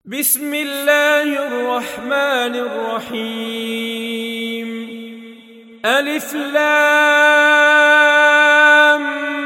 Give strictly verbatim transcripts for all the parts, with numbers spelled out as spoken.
بسم الله الرحمن الرحيم. ألف لام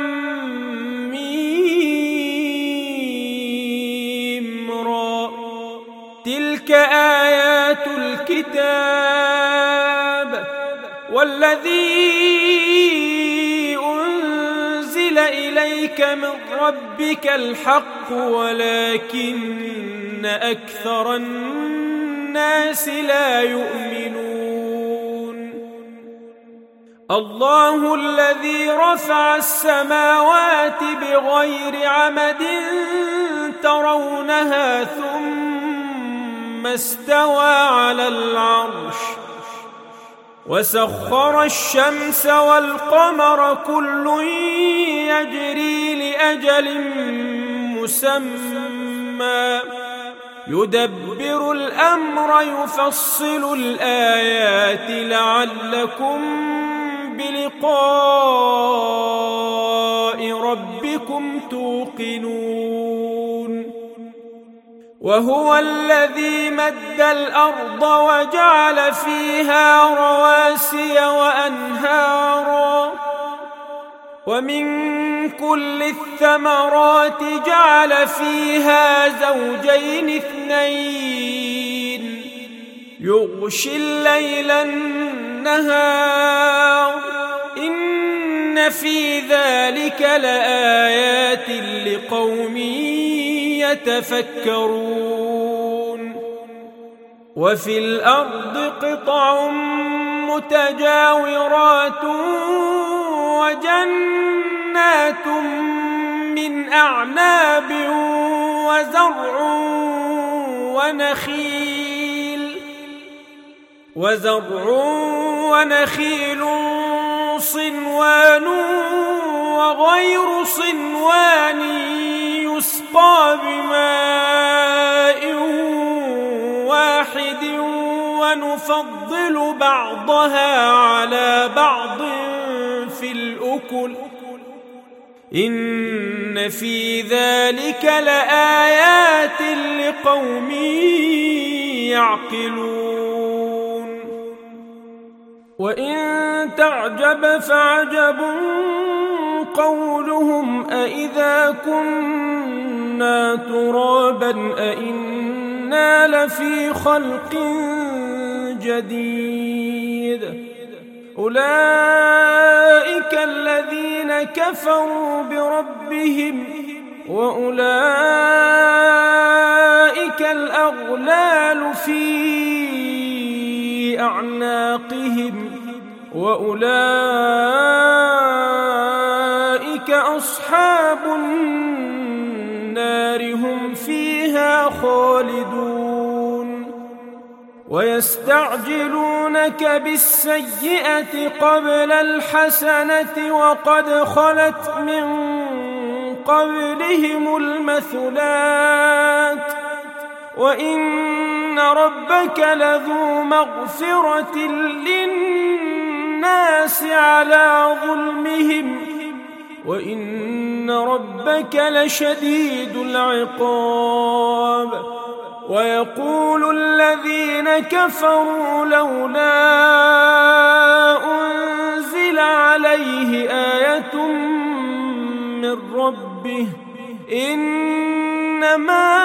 ميم را. تلك آيات الكتاب والذي أنزل إليك من ربك الحق ولكن أكثر الناس لا يؤمنون. الله الذي رفع السماوات بغير عمد ترونها ثم استوى على العرش وسخر الشمس والقمر كل يجري لأجل مسمى يدبر الأمر يفصل الآيات لعلكم بلقاء ربكم توقنون. وهو الذي مد الأرض وجعل فيها رواسي وأنهارا ومن كل الثمرات جعل فيها زوجين اثنين يغشي الليل النهار إن في ذلك لآيات لقوم يتفكرون. وفي الأرض قطع متجاورات وجنات من أعناب وزرع ونخيل وزرع ونخيل صنوان وغير صنوان يسقى بماء واحد ونفضل بعضها على بعض في الأكل إن في ذلك لآيات لقوم يعقلون. وإن تعجب فعجب قولهم أإذا كنا ترابا أإنا لفي خلق جديد. أولئك الذين كفروا بربهم وأولئك الأغلال في أعناقهم وأولئك أصحاب النار هم فيها خالدون. ويستعجلونك بالسيئة قبل الحسنة وقد خلت من قبلهم المثلات وإن ربك لذو مغفرة للناس على ظلمهم وإن ربك لشديد العقاب. ويقول الذين كفروا لولا أنزل عليه آية من ربه إنما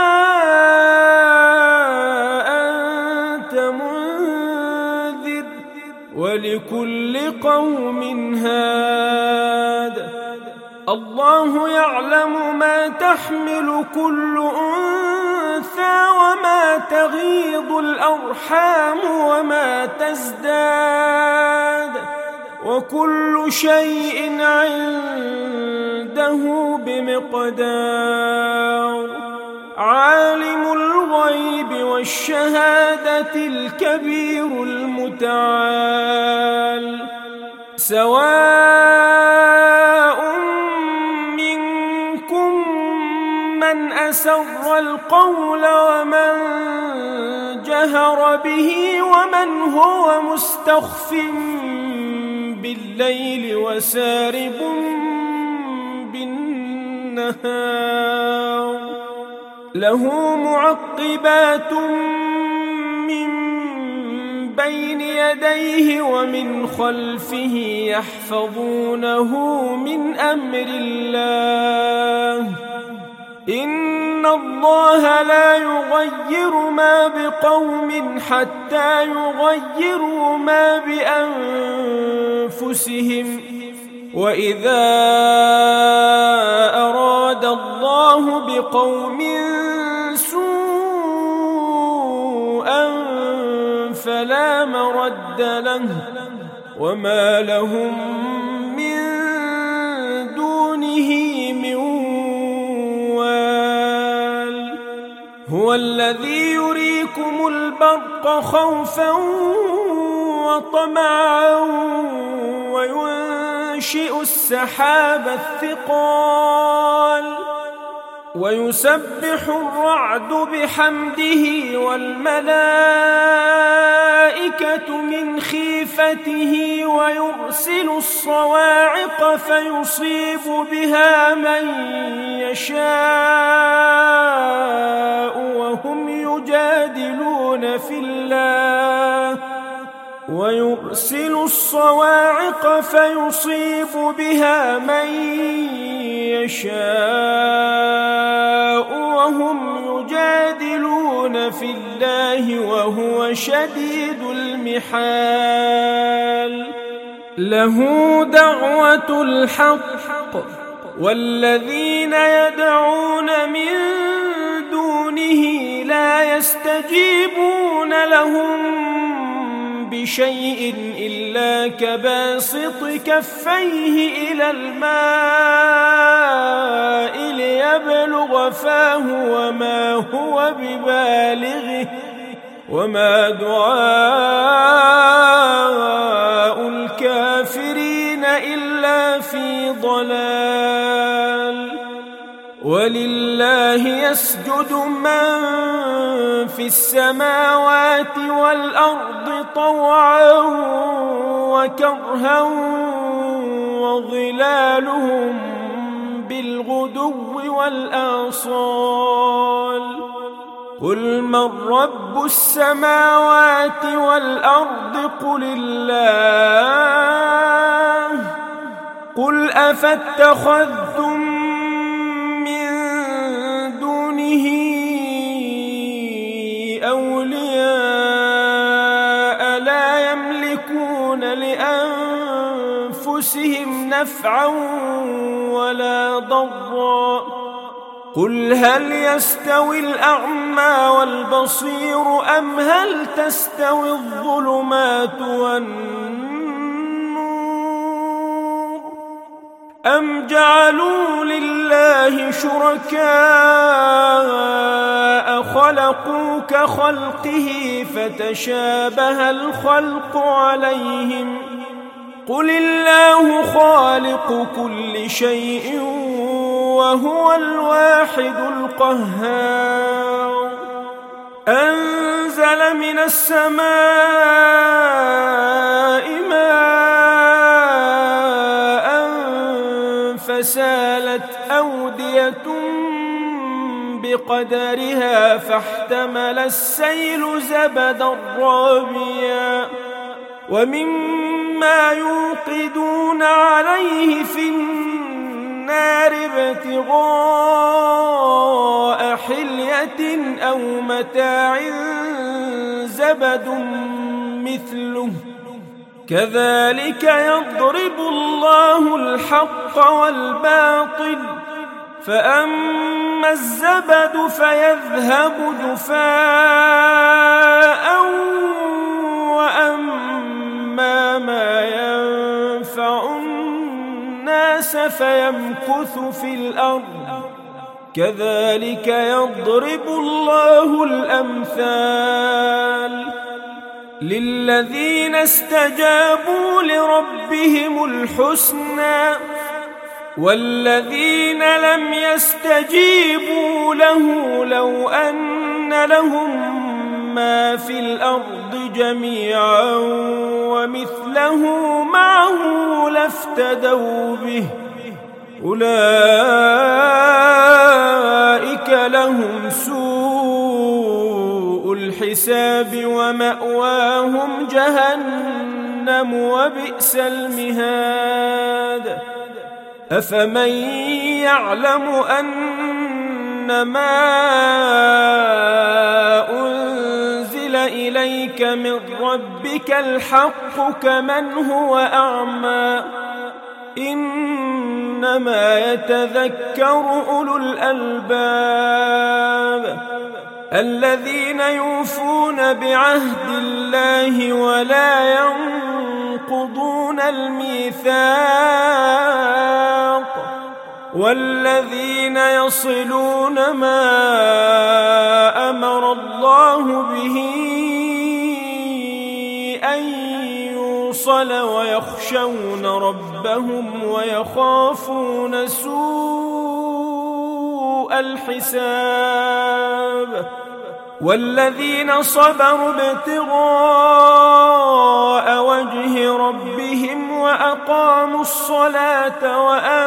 أنت منذر ولكل قوم هاد. الله يعلم ما تحمل كل أنثى وما تغيض الأرحام وما تزداد وكل شيء عنده بمقدار. عالم الغيب والشهادة الكبير المتعال. سواء من أسر القول ومن جهر به ومن هو مستخف بالليل وسارب بالنهار. له معقبات من بين يديه ومن خلفه يحفظونه من أمر الله إن الله لا يغير ما بقوم حتى يغيروا ما بأنفسهم وإذا أراد الله بقوم سوءا فلا مرد له وما لهم من دونه من وال هو الذي يريكم البرق خوفا وطمعا وينشئ السحاب الثقال ويسبح الرعد بحمده والملائكة من خيفته ويرسل الصواعق فيصيب بها من يشاء وهم يجادلون في الله ويرسل الصواعق فيصيب بها من يشاء وهم يجادلون في الله وهو شديد المحال له دعوة الحق والذين يدعون من دونه لا يستجيبون لهم بشيء إلا كباسط كفيه إلى الماء ليبلغ فاه وما هو ببالغه وما دعاء الكافرين إلا في ضلال ولله يسجد من في السماوات والأرض طوعا وكرها وظلالهم بالغدو والآصال قل من رب السماوات والأرض قل الله قل أفاتخذتم أولياء لا يملكون لأنفسهم نفعا ولا ضرا قل هل يستوي الأعمى والبصير أم هل تستوي الظلمات والنور أم جعلوا لله شركاء خلقوا كخلقه فتشابه الخلق عليهم قل الله خالق كل شيء وهو الواحد القهار أنزل من السماء ماء فسالت أودية بقدرها فاحتمل السيل زبدا رابيا ومما يوقدون عليه في النار ابتغاء حلية أو متاع زبد مثله كذلك يضرب الله الحق والباطل فأما الزبد فيذهب جفاء وأما ما ينفع الناس فيمكث في الأرض كذلك يضرب الله الأمثال للذين استجابوا لربهم الحسنى والذين لم يستجيبوا له لو أن لهم ما في الأرض جميعا ومثله معه لافتدوا به أولئك لهم سوء الحساب ومأواهم جهنم وبئس المهاد أفمن يعلم أنما أنزل إليك من ربك الحق كمن هو أعمى إنما يتذكر أولو الألباب الذين يوفون بعهد الله ولا ينقضون الميثاق والذين يصلون ما أمر الله به أن يوصل ويخشون ربهم ويخافون سوء الحساب والذين صبروا ابتغاء وجه ربهم وأقاموا الصلاة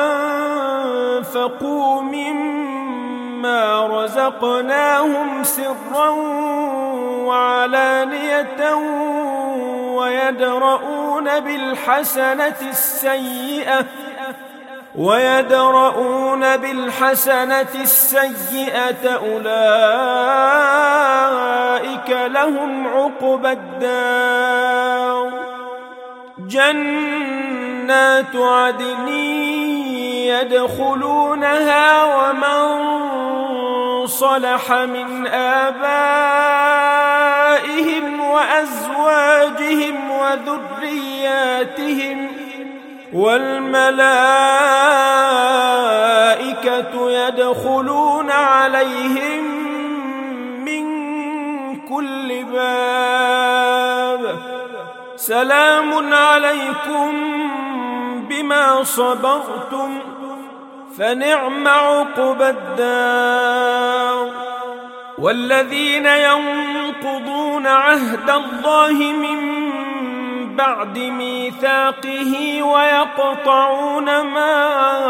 وأنفقوا مما رزقناهم سرا وعلانية ويدرؤون بالحسنة السيئة ويدرؤون بالحسنة السيئة أولئك لهم عقبى الدار جنات عدن يدخلونها ومن صلح من آبائهم وأزواجهم وذرياتهم والملائكة يدخلون عليهم من كل باب سلام عليكم بما صبرتم فنعم عقبى الدار والذين ينقضون عهد الله من بعد ميثاقه ويقطعون ما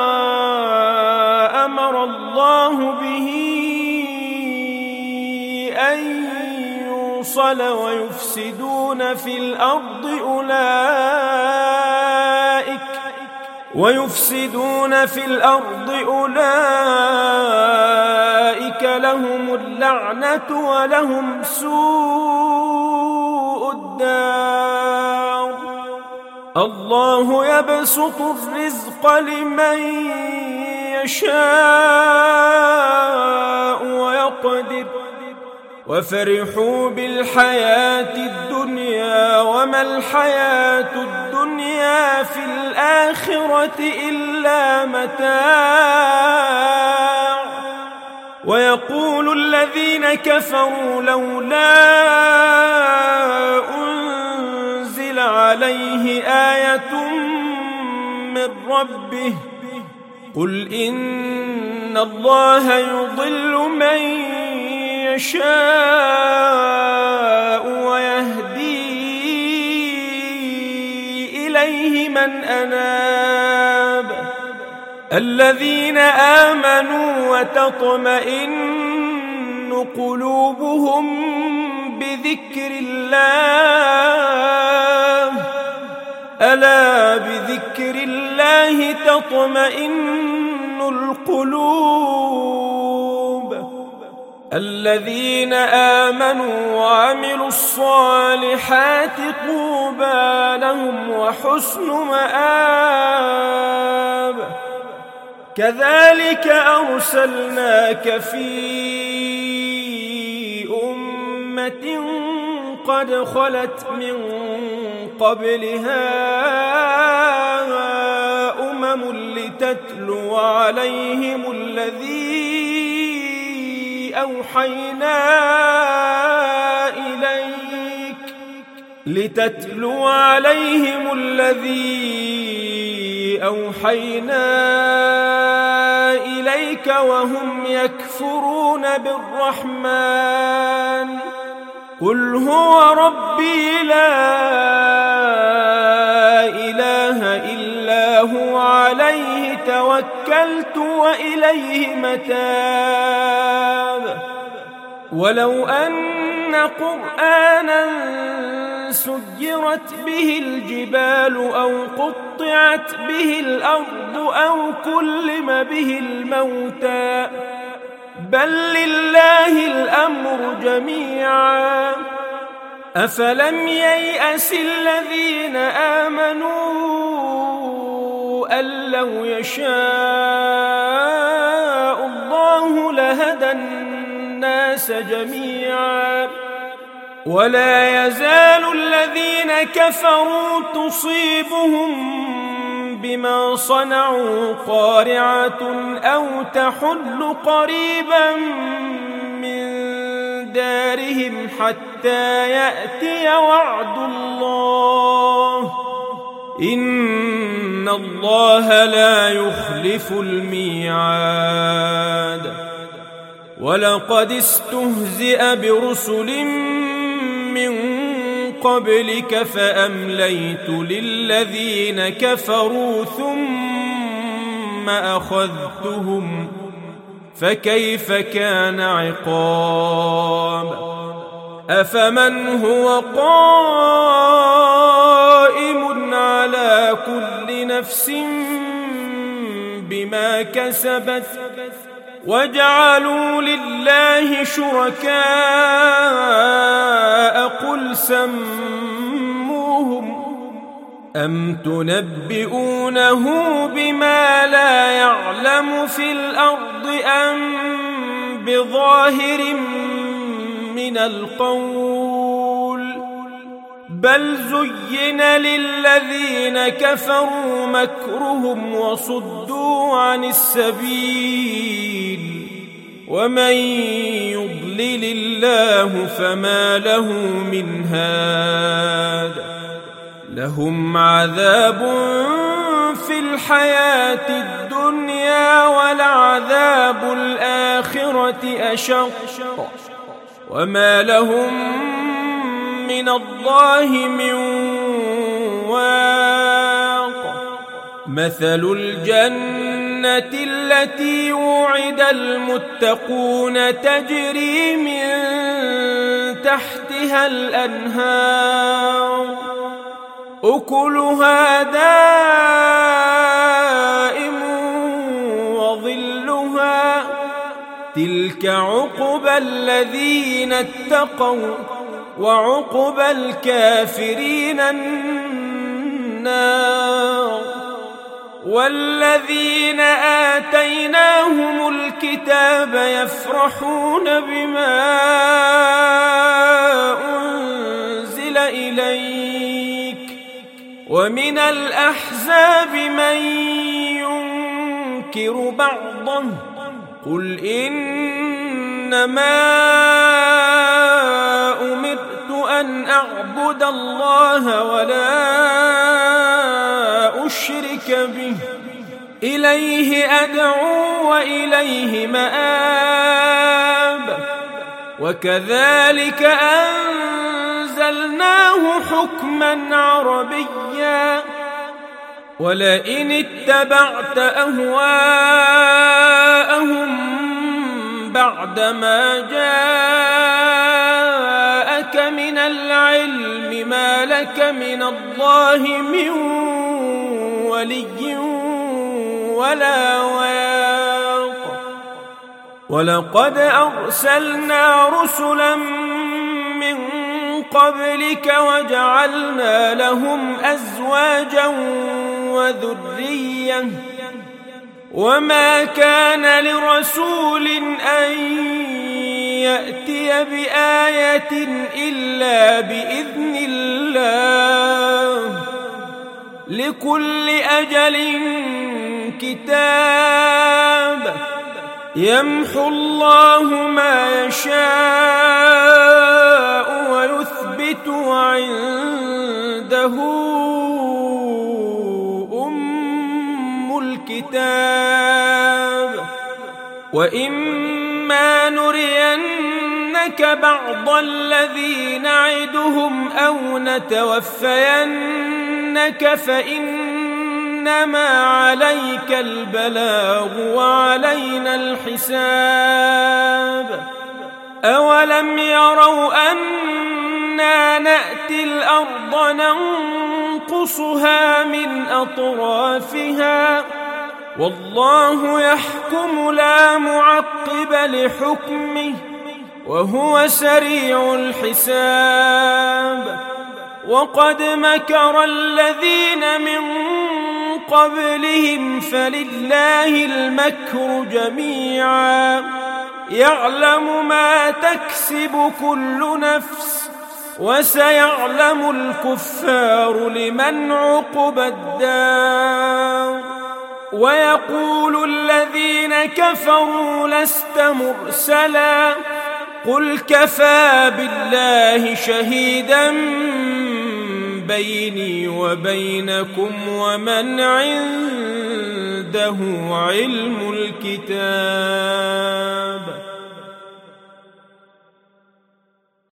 أمر الله به أن يوصل ويفسدون في الأرض أولئك ويفسدون في الأرض أولئك لهم اللعنة ولهم سوء الدار الله يبسط الرزق لمن يشاء ويقدر وفرحوا بالحياة الدنيا وما الحياة الدنيا في الآخرة إلا متاع ويقول الذين كفروا لولا أنزل عليه آية من ربه قل إن الله يضل من يشاء ويهدي إليه من أناب الذين آمنوا وتطمئن قلوبهم بذكر الله ألا بذكر الله تطمئن القلوب الذين آمنوا وعملوا الصالحات طوبى لهم وحسن مآب كذلك أرسلناك في أمة قد خلت من قبلها أمم لتتلو عليهم الذي أوحينا إليك لتتلو عليهم الذي أوحينا إليك وهم يكفرون بالرحمن قل هو ربي لا إله إلا الله عليه توكلت وإليه متاب. ولو أن قرآنا سيرت به الجبال أو قطعت به الأرض أو كلم به الموتى بل لله الأمر جميعا. أفلم ييأس الذين آمنوا أن لو يشاء الله لهدى الناس جميعا ولا يزال الذين كفروا تصيبهم بما صنعوا قارعة أو تحل قريبا من دارهم حتى يأتي وعد الله إن الله لا يخلف الميعاد. ولقد استهزئ برسل من قبلك فأمليت للذين كفروا ثم أخذتهم فكيف كان عقاب. أفمن هو قائم على كل نفس بما كسبت وجعلوا لله شركاء قل سموهم أم تنبئونه بما لا يعلم في الأرض أم بظاهر من القول بل زين للذين كفروا مكرهم وصدوا عن السبيل ومن يضلل الله فما له من هاد. لهم عذاب في الحياة الدنيا ولعذاب الآخرة أشق وما لهم من الله من واق. مثل الجنة التي وعد المتقون تجري من تحتها الأنهار أكلها دائم وظلها تلك عقبى الذين اتقوا وعقبى الكافرين النار. والذين آتيناهم الكتاب يفرحون بما أنزل إليك ومن الأحزاب من ينكر بعضه قل إنما أمرت أن أعبد الله ولا أشرك به إليه أدعو وإليه مآب. وكذلك أنزلناه حكما عربيا ولئن اتبعت أهواءهم بعدما جاءك من العلم ما لك من الله من ولي ولا واق. ولقد أرسلنا رسلا من قبلك وجعلنا لهم أزواجا وذرية وما كان لرسول أن يأتي بآية إلا بإذن الله لكل أجل كتاب يمحو الله ما يشاء ويثبت وعنده أم الكتاب. وإما نرينك بعض الذي نعدهم أو نتوفينك فإن إنما عليك البلاغ وعلينا الحساب أولم يروا أنا نأتي الأرض ننقصها من أطرافها والله يحكم لا معقب لحكمه وهو سريع الحساب وقد مكر الذين من قبلهم فلله المكر جميعا يعلم ما تكسب كل نفس وسيعلم الكفار لمن عقبى الدار ويقول الذين كفروا لست مرسلا قل كفى بالله شهيدا بيني وبينكم ومن عنده علم الكتاب